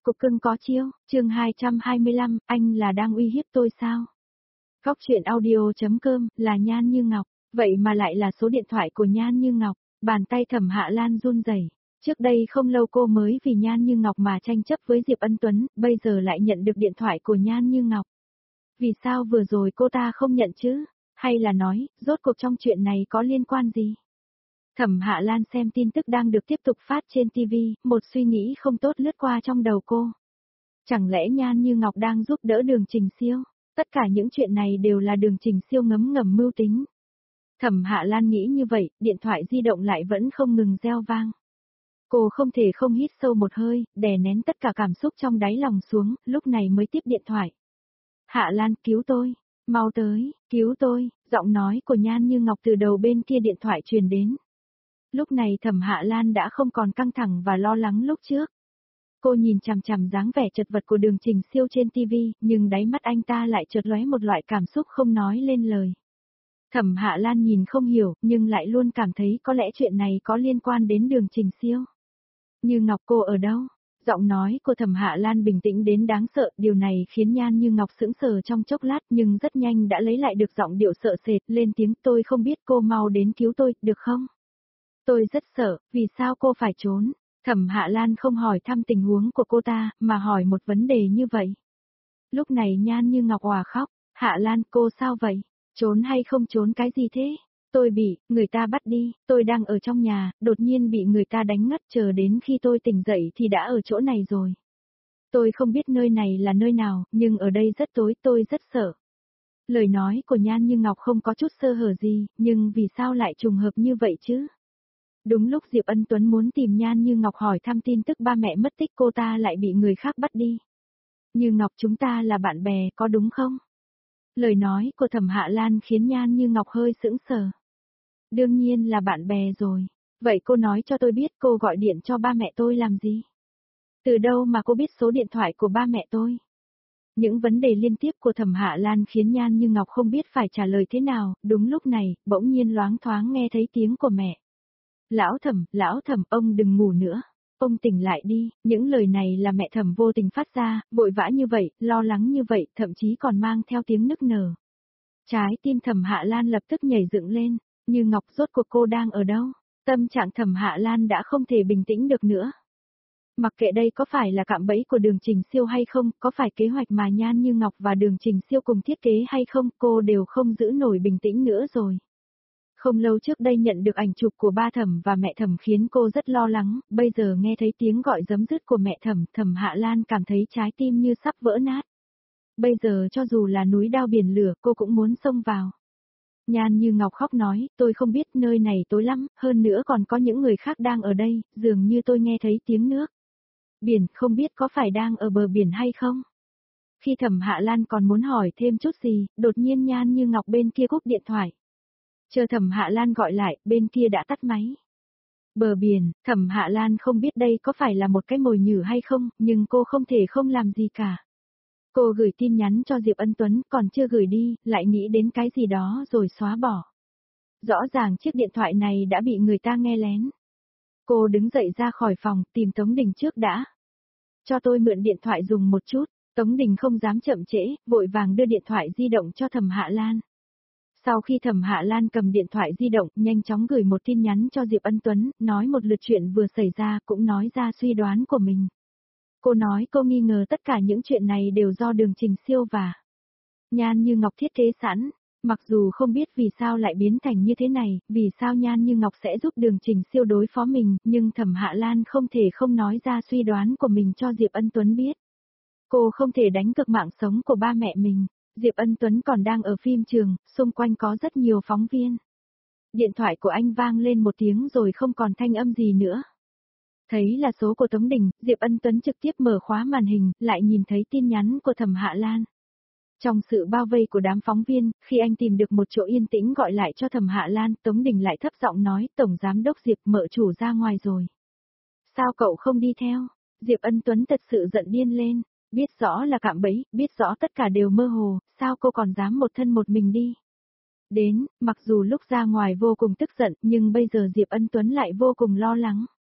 cục cưng có chiêu, chương 225, anh là đang uy hiếp tôi sao? Góc truyện audio.com, là Nhan Như Ngọc, vậy mà lại là số điện thoại của Nhan Như Ngọc, bàn tay Thẩm Hạ Lan run rẩy. Trước đây không lâu cô mới vì Nhan Như Ngọc mà tranh chấp với Diệp Ân Tuấn, bây giờ lại nhận được điện thoại của Nhan Như Ngọc. Vì sao vừa rồi cô ta không nhận chứ? Hay là nói, rốt cuộc trong chuyện này có liên quan gì? Thẩm Hạ Lan xem tin tức đang được tiếp tục phát trên TV, một suy nghĩ không tốt lướt qua trong đầu cô. Chẳng lẽ Nhan Như Ngọc đang giúp đỡ Đường Trình Siêu? Tất cả những chuyện này đều là Đường Trình Siêu ngấm ngầm mưu tính. Thẩm Hạ Lan nghĩ như vậy, điện thoại di động lại vẫn không ngừng reo vang. Cô không thể không hít sâu một hơi, đè nén tất cả cảm xúc trong đáy lòng xuống, lúc này mới tiếp điện thoại. Hạ Lan, cứu tôi, mau tới, cứu tôi, giọng nói của Nhan Như Ngọc từ đầu bên kia điện thoại truyền đến. Lúc này Thẩm Hạ Lan đã không còn căng thẳng và lo lắng lúc trước. Cô nhìn chằm chằm dáng vẻ chật vật của Đường Trình Siêu trên TV, nhưng đáy mắt anh ta lại chợt lóe một loại cảm xúc không nói lên lời. Thẩm Hạ Lan nhìn không hiểu, nhưng lại luôn cảm thấy có lẽ chuyện này có liên quan đến Đường Trình Siêu. Như Ngọc, cô ở đâu? Giọng nói của Thẩm Hạ Lan bình tĩnh đến đáng sợ, điều này khiến Nhan Như Ngọc sững sờ trong chốc lát nhưng rất nhanh đã lấy lại được giọng điệu sợ sệt, lên tiếng, tôi không biết, cô mau đến cứu tôi, được không? Tôi rất sợ, vì sao cô phải trốn? Thẩm Hạ Lan không hỏi thăm tình huống của cô ta, mà hỏi một vấn đề như vậy. Lúc này Nhan Như Ngọc òa khóc, Hạ Lan, cô sao vậy? Trốn hay không trốn cái gì thế? Tôi bị người ta bắt đi, tôi đang ở trong nhà, đột nhiên bị người ta đánh ngất, chờ đến khi tôi tỉnh dậy thì đã ở chỗ này rồi. Tôi không biết nơi này là nơi nào, nhưng ở đây rất tối, tôi rất sợ. Lời nói của Nhan Như Ngọc không có chút sơ hở gì, nhưng vì sao lại trùng hợp như vậy chứ? Đúng lúc Diệp Ân Tuấn muốn tìm Nhan Như Ngọc hỏi thăm tin tức ba mẹ mất tích, cô ta lại bị người khác bắt đi. Như Ngọc, chúng ta là bạn bè, có đúng không? Lời nói của Thẩm Hạ Lan khiến Nhan Như Ngọc hơi sững sờ. Đương nhiên là bạn bè rồi. Vậy cô nói cho tôi biết cô gọi điện cho ba mẹ tôi làm gì? Từ đâu mà cô biết số điện thoại của ba mẹ tôi? Những vấn đề liên tiếp của Thẩm Hạ Lan khiến Nhan Như Ngọc không biết phải trả lời thế nào. Đúng lúc này, bỗng nhiên loáng thoáng nghe thấy tiếng của mẹ. Lão Thẩm, ông đừng ngủ nữa. Ông tỉnh lại đi, những lời này là mẹ Thẩm vô tình phát ra, vội vã như vậy, lo lắng như vậy, thậm chí còn mang theo tiếng nức nở. Trái tim Thẩm Hạ Lan lập tức nhảy dựng lên, Như Ngọc, rốt cuộc cô đang ở đâu? Tâm trạng Thẩm Hạ Lan đã không thể bình tĩnh được nữa. Mặc kệ đây có phải là cạm bẫy của Đường Trình Siêu hay không, có phải kế hoạch mà Nhan Như Ngọc và Đường Trình Siêu cùng thiết kế hay không, cô đều không giữ nổi bình tĩnh nữa rồi. Không lâu trước đây nhận được ảnh chụp của ba Thẩm và mẹ Thẩm khiến cô rất lo lắng, bây giờ nghe thấy tiếng gọi giấm dứt của mẹ Thẩm, Thẩm Hạ Lan cảm thấy trái tim như sắp vỡ nát. Bây giờ cho dù là núi đao biển lửa, cô cũng muốn xông vào. Nhan Như Ngọc khóc nói, tôi không biết, nơi này tối lắm, hơn nữa còn có những người khác đang ở đây, dường như tôi nghe thấy tiếng nước. Biển, không biết có phải đang ở bờ biển hay không? Khi Thẩm Hạ Lan còn muốn hỏi thêm chút gì, đột nhiên Nhan Như Ngọc bên kia cúp điện thoại. Chờ Thẩm Hạ Lan gọi lại, bên kia đã tắt máy. Bờ biển, Thẩm Hạ Lan không biết đây có phải là một cái mồi nhử hay không, nhưng cô không thể không làm gì cả. Cô gửi tin nhắn cho Diệp Ân Tuấn, còn chưa gửi đi, lại nghĩ đến cái gì đó rồi xóa bỏ. Rõ ràng chiếc điện thoại này đã bị người ta nghe lén. Cô đứng dậy ra khỏi phòng, tìm Tống Đình trước đã. Cho tôi mượn điện thoại dùng một chút. Tống Đình không dám chậm trễ, vội vàng đưa điện thoại di động cho Thẩm Hạ Lan. Sau khi Thẩm Hạ Lan cầm điện thoại di động, nhanh chóng gửi một tin nhắn cho Diệp Ân Tuấn, nói một lượt chuyện vừa xảy ra, cũng nói ra suy đoán của mình. Cô nói cô nghi ngờ tất cả những chuyện này đều do Đường Trình Siêu và Nhan Như Ngọc thiết kế sẵn. Mặc dù không biết vì sao lại biến thành như thế này, vì sao Nhan Như Ngọc sẽ giúp Đường Trình Siêu đối phó mình, nhưng Thẩm Hạ Lan không thể không nói ra suy đoán của mình cho Diệp Ân Tuấn biết. Cô không thể đánh cược mạng sống của ba mẹ mình. Diệp Ân Tuấn còn đang ở phim trường, xung quanh có rất nhiều phóng viên. Điện thoại của anh vang lên một tiếng rồi không còn thanh âm gì nữa. Thấy là số của Tống Đình, Diệp Ân Tuấn trực tiếp mở khóa màn hình, lại nhìn thấy tin nhắn của Thẩm Hạ Lan. Trong sự bao vây của đám phóng viên, khi anh tìm được một chỗ yên tĩnh gọi lại cho Thẩm Hạ Lan, Tống Đình lại thấp giọng nói, Tổng Giám đốc Diệp, mợ chủ ra ngoài rồi. Sao cậu không đi theo? Diệp Ân Tuấn thật sự giận điên lên. Biết rõ là cạm bẫy, biết rõ tất cả đều mơ hồ, sao cô còn dám một thân một mình đi? Đến, mặc dù lúc ra ngoài vô cùng tức giận, nhưng bây giờ Diệp Ân Tuấn lại vô cùng lo lắng.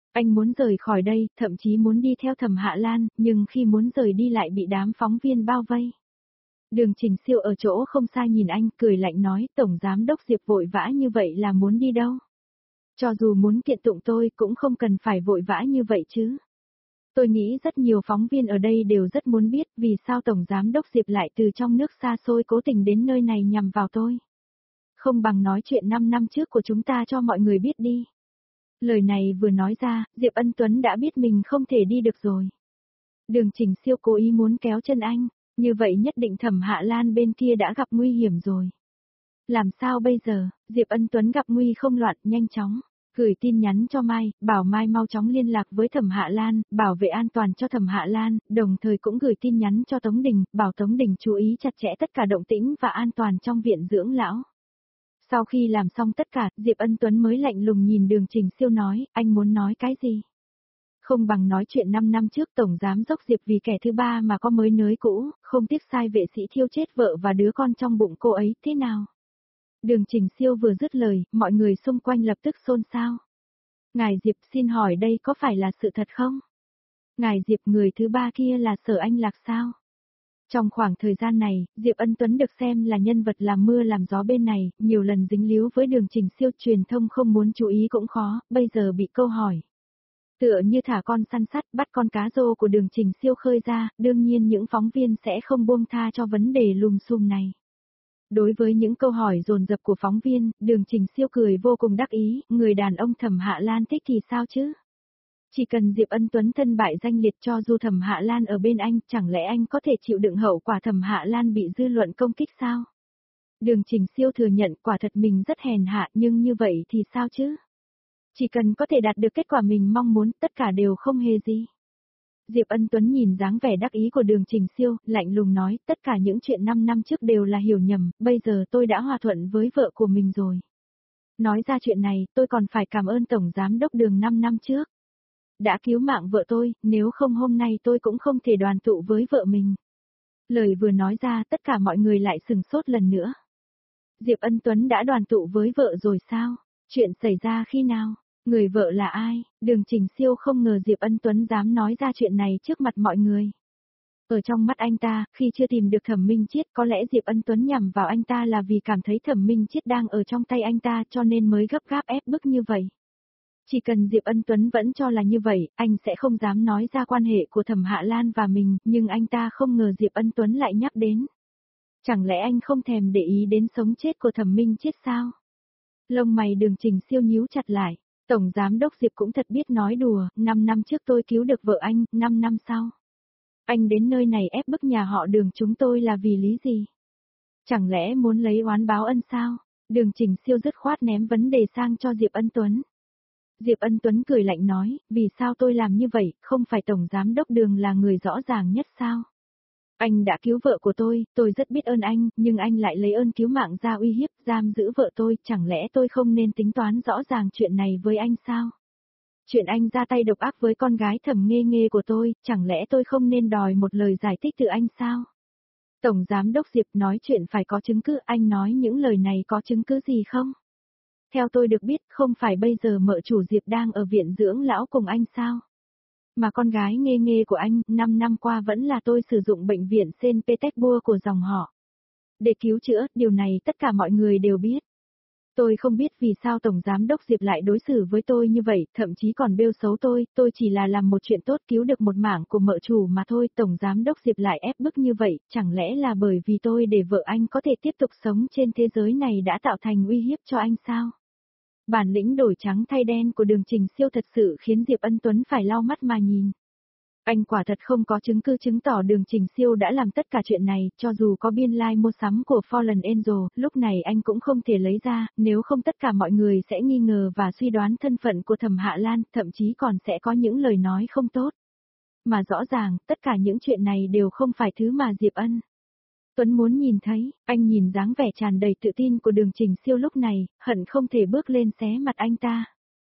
Anh muốn rời khỏi đây, thậm chí muốn đi theo Thẩm Hạ Lan, nhưng khi muốn rời đi lại bị đám phóng viên bao vây. Đường Trình Siêu ở chỗ không xa nhìn anh, cười lạnh nói, Tổng Giám Đốc Diệp vội vã như vậy là muốn đi đâu? Cho dù muốn kiện tụng tôi cũng không cần phải vội vã như vậy chứ. Tôi nghĩ rất nhiều phóng viên ở đây đều rất muốn biết vì sao Tổng Giám Đốc Diệp lại từ trong nước xa xôi cố tình đến nơi này nhằm vào tôi. Không bằng nói chuyện 5 năm trước của chúng ta cho mọi người biết đi. Lời này vừa nói ra, Diệp Ân Tuấn đã biết mình không thể đi được rồi. Đường Trình Siêu cố ý muốn kéo chân anh, như vậy nhất định Thẩm Hạ Lan bên kia đã gặp nguy hiểm rồi. Làm sao bây giờ, Diệp Ân Tuấn gặp nguy không loạn, nhanh chóng gửi tin nhắn cho Mai, bảo Mai mau chóng liên lạc với Thẩm Hạ Lan, bảo vệ an toàn cho Thẩm Hạ Lan, đồng thời cũng gửi tin nhắn cho Tống Đình, bảo Tống Đình chú ý chặt chẽ tất cả động tĩnh và an toàn trong viện dưỡng lão. Sau khi làm xong tất cả, Diệp Ân Tuấn mới lạnh lùng nhìn Đường Trình Siêu nói, anh muốn nói cái gì? Không bằng nói chuyện 5 năm trước Tổng Giám Đốc Diệp vì kẻ thứ ba mà có mới nới cũ, không tiếc sai vệ sĩ thiêu chết vợ và đứa con trong bụng cô ấy, thế nào? Đường Trình Siêu vừa dứt lời, mọi người xung quanh lập tức xôn xao. Ngài Diệp xin hỏi đây có phải là sự thật không? Ngài Diệp người thứ ba kia là Sở Anh Lạc sao? Trong khoảng thời gian này, Diệp Ân Tuấn được xem là nhân vật làm mưa làm gió bên này, nhiều lần dính líu với Đường Trình Siêu, truyền thông không muốn chú ý cũng khó, bây giờ bị câu hỏi. Tựa như thả con săn sắt bắt con cá rô của Đường Trình Siêu khơi ra, đương nhiên những phóng viên sẽ không buông tha cho vấn đề lùm xùm này. Đối với những câu hỏi dồn dập của phóng viên, Đường Trình Siêu cười vô cùng đắc ý, người đàn ông Thẩm Hạ Lan thích thì sao chứ? Chỉ cần Diệp Ân Tuấn thân bại danh liệt cho dù Thẩm Hạ Lan ở bên anh, chẳng lẽ anh có thể chịu đựng hậu quả Thẩm Hạ Lan bị dư luận công kích sao? Đường Trình Siêu thừa nhận quả thật mình rất hèn hạ, nhưng như vậy thì sao chứ? Chỉ cần có thể đạt được kết quả mình mong muốn, tất cả đều không hề gì. Diệp Ân Tuấn nhìn dáng vẻ đắc ý của Đường Trình Siêu, lạnh lùng nói, tất cả những chuyện 5 năm trước đều là hiểu nhầm, bây giờ tôi đã hòa thuận với vợ của mình rồi. Nói ra chuyện này, tôi còn phải cảm ơn Tổng Giám Đốc Đường 5 năm trước. Đã cứu mạng vợ tôi, nếu không hôm nay tôi cũng không thể đoàn tụ với vợ mình. Lời vừa nói ra tất cả mọi người lại sừng sốt lần nữa. Diệp Ân Tuấn đã đoàn tụ với vợ rồi sao? Chuyện xảy ra khi nào? Người vợ là ai? Đường Trình Siêu không ngờ Diệp Ân Tuấn dám nói ra chuyện này trước mặt mọi người. Ở trong mắt anh ta, khi chưa tìm được Thẩm Minh Chiết, có lẽ Diệp Ân Tuấn nhằm vào anh ta là vì cảm thấy Thẩm Minh Chiết đang ở trong tay anh ta cho nên mới gấp gáp ép bức như vậy. Chỉ cần Diệp Ân Tuấn vẫn cho là như vậy, anh sẽ không dám nói ra quan hệ của Thẩm Hạ Lan và mình, nhưng anh ta không ngờ Diệp Ân Tuấn lại nhắc đến. Chẳng lẽ anh không thèm để ý đến sống chết của Thẩm Minh Chiết sao? Lông mày Đường Trình Siêu nhíu chặt lại. Tổng Giám Đốc Diệp cũng thật biết nói đùa, 5 năm trước tôi cứu được vợ anh, 5 năm sau. Anh đến nơi này ép bức nhà họ Đường chúng tôi là vì lý gì? Chẳng lẽ muốn lấy oán báo ân sao? Đường Trình Siêu dứt khoát ném vấn đề sang cho Diệp Ân Tuấn. Diệp Ân Tuấn cười lạnh nói, vì sao tôi làm như vậy, không phải Tổng Giám Đốc Đường là người rõ ràng nhất sao? Anh đã cứu vợ của tôi rất biết ơn anh, nhưng anh lại lấy ơn cứu mạng ra uy hiếp, giam giữ vợ tôi, chẳng lẽ tôi không nên tính toán rõ ràng chuyện này với anh sao? Chuyện anh ra tay độc ác với con gái Thẩm Nghê Nghê của tôi, chẳng lẽ tôi không nên đòi một lời giải thích từ anh sao? Tổng Giám Đốc Diệp nói chuyện phải có chứng cứ, anh nói những lời này có chứng cứ gì không? Theo tôi được biết, không phải bây giờ mợ chủ Diệp đang ở viện dưỡng lão cùng anh sao? Mà con gái Nghê Nghê của anh, 5 năm qua vẫn là tôi sử dụng bệnh viện Saint Petersburg của dòng họ. Để cứu chữa, điều này tất cả mọi người đều biết. Tôi không biết vì sao Tổng Giám Đốc Diệp lại đối xử với tôi như vậy, thậm chí còn bêu xấu tôi chỉ là làm một chuyện tốt cứu được một mảng của mợ chủ mà thôi. Tổng Giám Đốc Diệp lại ép bức như vậy, chẳng lẽ là bởi vì tôi để vợ anh có thể tiếp tục sống trên thế giới này đã tạo thành uy hiếp cho anh sao? Bản lĩnh đổi trắng thay đen của Đường Trình Siêu thật sự khiến Diệp Ân Tuấn phải lau mắt mà nhìn. Anh quả thật không có chứng cứ chứng tỏ Đường Trình Siêu đã làm tất cả chuyện này, cho dù có biên lai mua sắm của Fallen Angel, lúc này anh cũng không thể lấy ra, nếu không tất cả mọi người sẽ nghi ngờ và suy đoán thân phận của Thẩm Hạ Lan, thậm chí còn sẽ có những lời nói không tốt. Mà rõ ràng, tất cả những chuyện này đều không phải thứ mà Diệp Tuấn muốn nhìn thấy, anh nhìn dáng vẻ tràn đầy tự tin của Đường Trình Siêu lúc này, hận không thể bước lên xé mặt anh ta.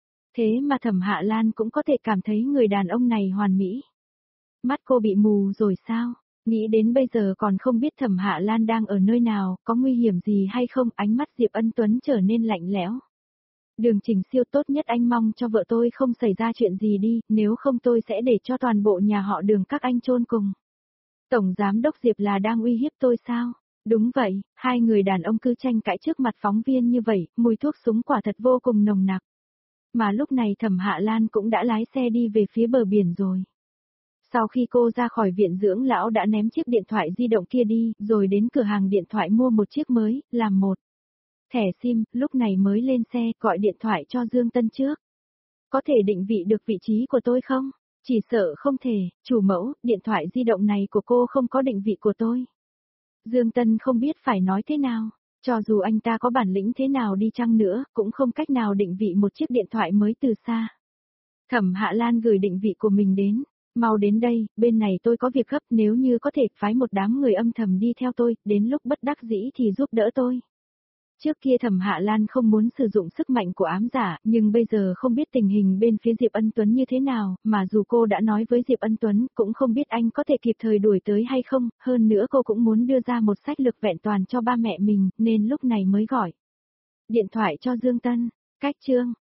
Thế mà Thẩm Hạ Lan cũng có thể cảm thấy người đàn ông này hoàn mỹ. Mắt cô bị mù rồi sao? Nghĩ đến bây giờ còn không biết Thẩm Hạ Lan đang ở nơi nào, có nguy hiểm gì hay không, ánh mắt Diệp Ân Tuấn trở nên lạnh lẽo. Đường Trình Siêu, tốt nhất anh mong cho vợ tôi không xảy ra chuyện gì đi, nếu không tôi sẽ để cho toàn bộ nhà họ Đường các anh chôn cùng. Tổng Giám đốc Diệp là đang uy hiếp tôi sao? Đúng vậy, hai người đàn ông cứ tranh cãi trước mặt phóng viên như vậy, mùi thuốc súng quả thật vô cùng nồng nặc. Mà lúc này Thẩm Hạ Lan cũng đã lái xe đi về phía bờ biển rồi. Sau khi cô ra khỏi viện dưỡng lão đã ném chiếc điện thoại di động kia đi, rồi đến cửa hàng điện thoại mua một chiếc mới, làm một thẻ SIM, lúc này mới lên xe gọi điện thoại cho Dương Tân trước. Có thể định vị được vị trí của tôi không? Chỉ sợ không thể, chủ mẫu, điện thoại di động này của cô không có định vị của tôi. Dương Tân không biết phải nói thế nào. Cho dù anh ta có bản lĩnh thế nào đi chăng nữa, cũng không cách nào định vị một chiếc điện thoại mới từ xa. Thẩm Hạ Lan gửi định vị của mình đến. Mau đến đây, bên này tôi có việc gấp, nếu như có thể phái một đám người âm thầm đi theo tôi, đến lúc bất đắc dĩ thì giúp đỡ tôi. Trước kia Thẩm Hạ Lan không muốn sử dụng sức mạnh của ám giả, nhưng bây giờ không biết tình hình bên phía Diệp Ân Tuấn như thế nào, mà dù cô đã nói với Diệp Ân Tuấn, cũng không biết anh có thể kịp thời đuổi tới hay không, hơn nữa cô cũng muốn đưa ra một sách lược vẹn toàn cho ba mẹ mình, nên lúc này mới gọi điện thoại cho Dương Tân. Cách chương